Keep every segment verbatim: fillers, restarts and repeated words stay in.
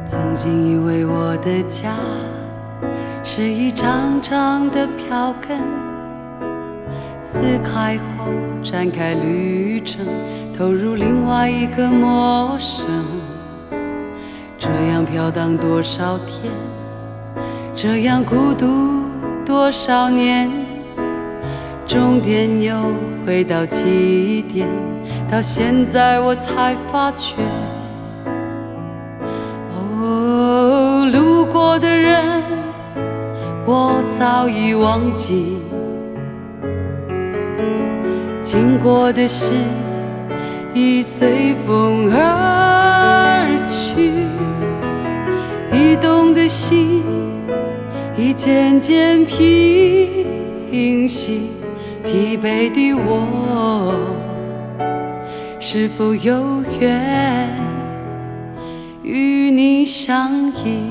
曾经以为我的家是一张张的票根，撕开后展开旅程，投入另外一个陌生。这样飘荡多少天，这样孤独多少年，终点又回到起点，到现在我才发觉，哦，路过的人我早已忘记，经过的事已随风而去，移动的心已渐渐平息，疲惫的我是否有缘与你相依？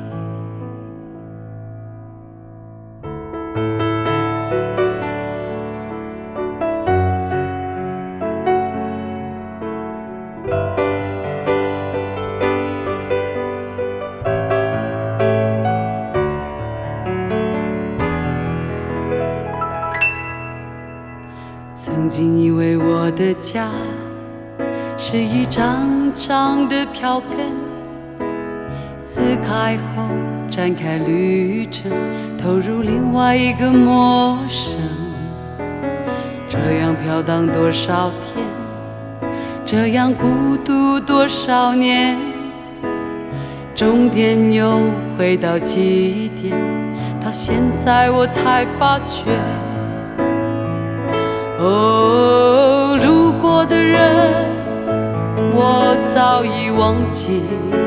曾经以为我的家是一张张的票根，撕开后展开旅程，投入另外一个陌生。这样飘荡多少天，这样孤独多少年，终点又回到起点，到现在我才发觉，哦，路过的人我早已忘记，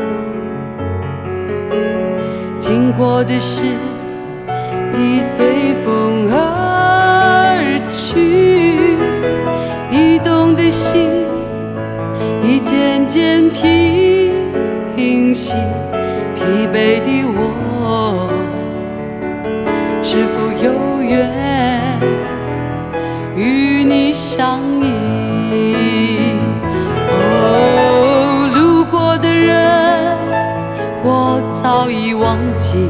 经过的事已随风而去，移动的心已渐渐平息，疲惫的我是否有缘与你相依？哦，路过的人我早已忘记，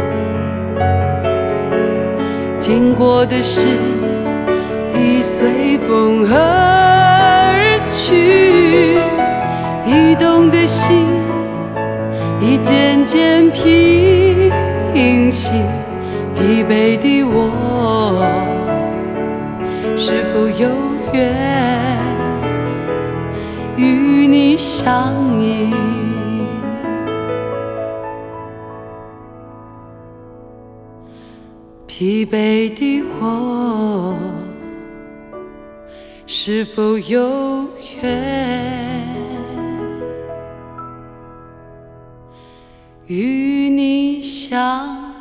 经过的事已随风而去，移动的心已渐渐平息，疲惫的我是否有缘与你相依？疲惫的我是否有缘与你相依？